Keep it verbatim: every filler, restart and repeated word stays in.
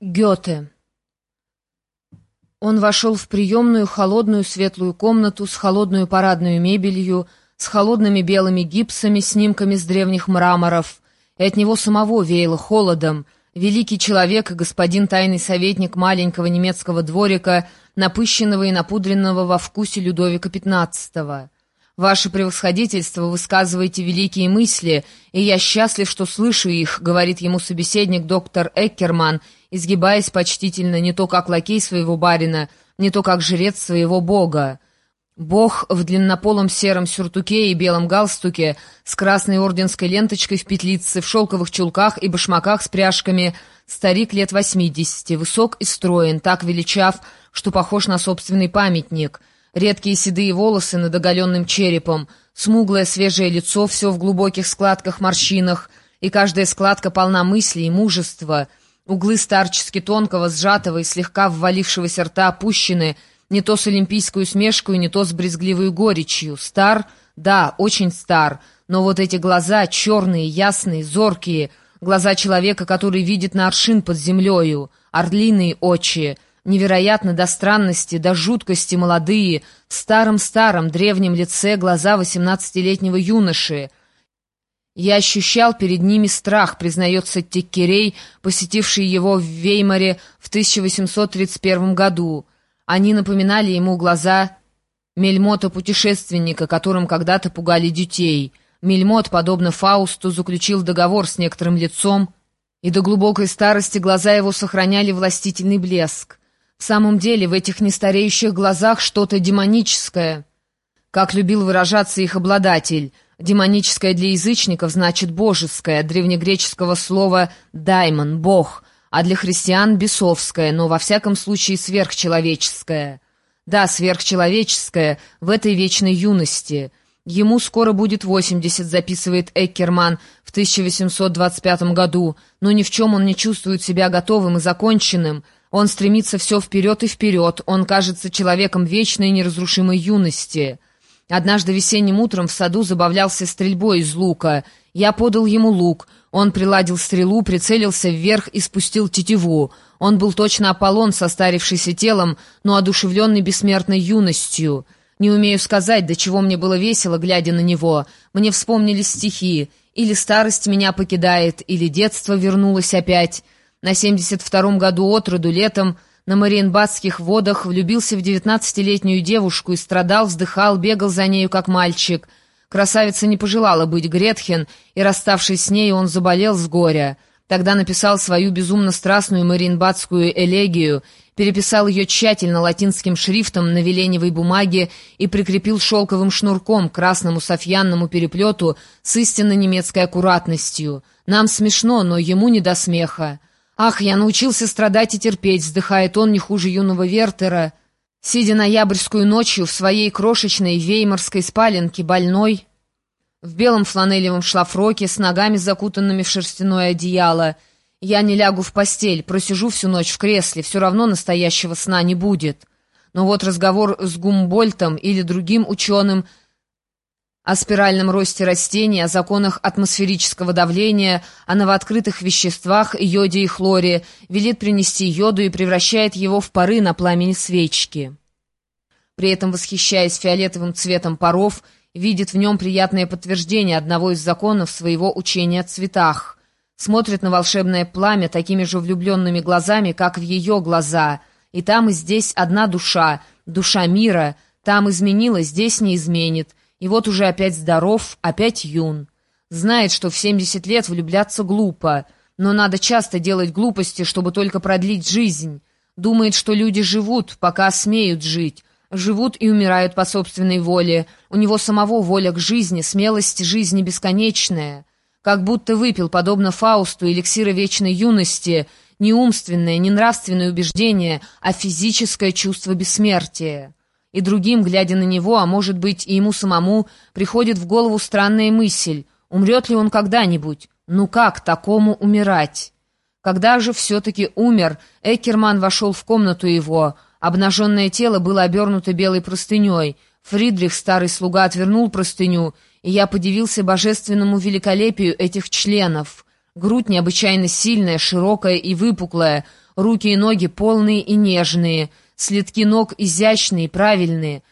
Гёте. Он вошел в приемную холодную светлую комнату с холодную парадную мебелью, с холодными белыми гипсами, снимками с древних мраморов, и от него самого веяло холодом. Великий человек и господин тайный советник маленького немецкого дворика, напыщенного и напудренного во вкусе Людовика пятнадцатого. «Ваше превосходительство, высказываете великие мысли, и я счастлив, что слышу их», — говорит ему собеседник доктор Эккерман, изгибаясь почтительно не то как лакей своего барина, не то как жрец своего бога. Бог в длиннополом сером сюртуке и белом галстуке, с красной орденской ленточкой в петлице, в шелковых чулках и башмаках с пряжками, старик лет восьмидесяти, высок и строен, так величав, что похож на собственный памятник. Редкие седые волосы над оголенным черепом, смуглое свежее лицо, все в глубоких складках-морщинах, и каждая складка полна мыслей и мужества. Углы старчески тонкого, сжатого и слегка ввалившегося рта опущены, не то с олимпийской усмешкой, не то с брезгливой горечью. Стар? Да, очень стар. Но вот эти глаза, черные, ясные, зоркие, глаза человека, который видит на аршин под землею, орлиные очи, невероятно до странности, до жуткости молодые, в старом-старом древнем лице глаза восемнадцатилетнего юноши. Я ощущал перед ними страх, признается Теккерей, посетивший его в Веймаре в тысяча восемьсот тридцать первом году. Они напоминали ему глаза Мельмота-путешественника, которым когда-то пугали детей. Мельмот, подобно Фаусту, заключил договор с некоторым лицом, и до глубокой старости глаза его сохраняли властительный блеск. В самом деле в этих нестареющих глазах что-то демоническое, как любил выражаться их обладатель. Демоническое для язычников значит божеское, от древнегреческого слова «даймон» — бог, а для христиан — бесовское, но во всяком случае сверхчеловеческое. Да, сверхчеловеческое в этой вечной юности. Ему скоро будет восемьдесят, записывает Эккерман в тысяча восемьсот двадцать пятом году, но ни в чем он не чувствует себя готовым и законченным. Он стремится все вперед и вперед, он кажется человеком вечной и неразрушимой юности. Однажды весенним утром в саду забавлялся стрельбой из лука. Я подал ему лук. Он приладил стрелу, прицелился вверх и спустил тетиву. Он был точно Аполлон, состарившийся телом, но одушевленный бессмертной юностью. Не умею сказать, до чего мне было весело, глядя на него. Мне вспомнились стихи. Или старость меня покидает, или детство вернулось опять. На семьдесят втором году от роду летом на Мариенбадских водах влюбился в девятнадцатилетнюю девушку и страдал, вздыхал, бегал за нею, как мальчик. Красавица не пожелала быть Гретхен, и, расставшись с ней, он заболел с горя. Тогда написал свою безумно страстную мариенбадскую элегию, переписал ее тщательно латинским шрифтом на веленевой бумаге и прикрепил шелковым шнурком к красному софьянному переплету с истинно немецкой аккуратностью. Нам смешно, но ему не до смеха. «Ах, я научился страдать и терпеть», — вздыхает он не хуже юного Вертера, сидя ноябрьскую ночью в своей крошечной веймарской спаленке, больной, в белом фланелевом шлафроке, с ногами закутанными в шерстяное одеяло. «Я не лягу в постель, просижу всю ночь в кресле, все равно настоящего сна не будет». Но вот разговор с Гумбольдтом или другим ученым о спиральном росте растений, о законах атмосферического давления, о новооткрытых веществах, йоде и хлоре, велит принести йоду и превращает его в пары на пламени свечки. При этом, восхищаясь фиолетовым цветом паров, видит в нем приятное подтверждение одного из законов своего учения о цветах. Смотрит на волшебное пламя такими же влюбленными глазами, как в ее глаза. И там, и здесь одна душа, душа мира, там изменила, здесь не изменит. И вот уже опять здоров, опять юн. Знает, что в семьдесят лет влюбляться глупо, но надо часто делать глупости, чтобы только продлить жизнь. Думает, что люди живут, пока смеют жить. Живут и умирают по собственной воле. У него самого воля к жизни, смелость жизни бесконечная. Как будто выпил, подобно Фаусту, эликсира вечной юности, не умственное, не нравственное убеждение, а физическое чувство бессмертия. И другим, глядя на него, а может быть и ему самому, приходит в голову странная мысль: умрет ли он когда-нибудь? Ну как такому умирать? Когда же все-таки умер, Эккерман вошел в комнату его. Обнаженное тело было обернуто белой простыней. Фридрих, старый слуга, отвернул простыню, и я подивился божественному великолепию этих членов. Грудь необычайно сильная, широкая и выпуклая, руки и ноги полные и нежные, следки ног изящные, правильные,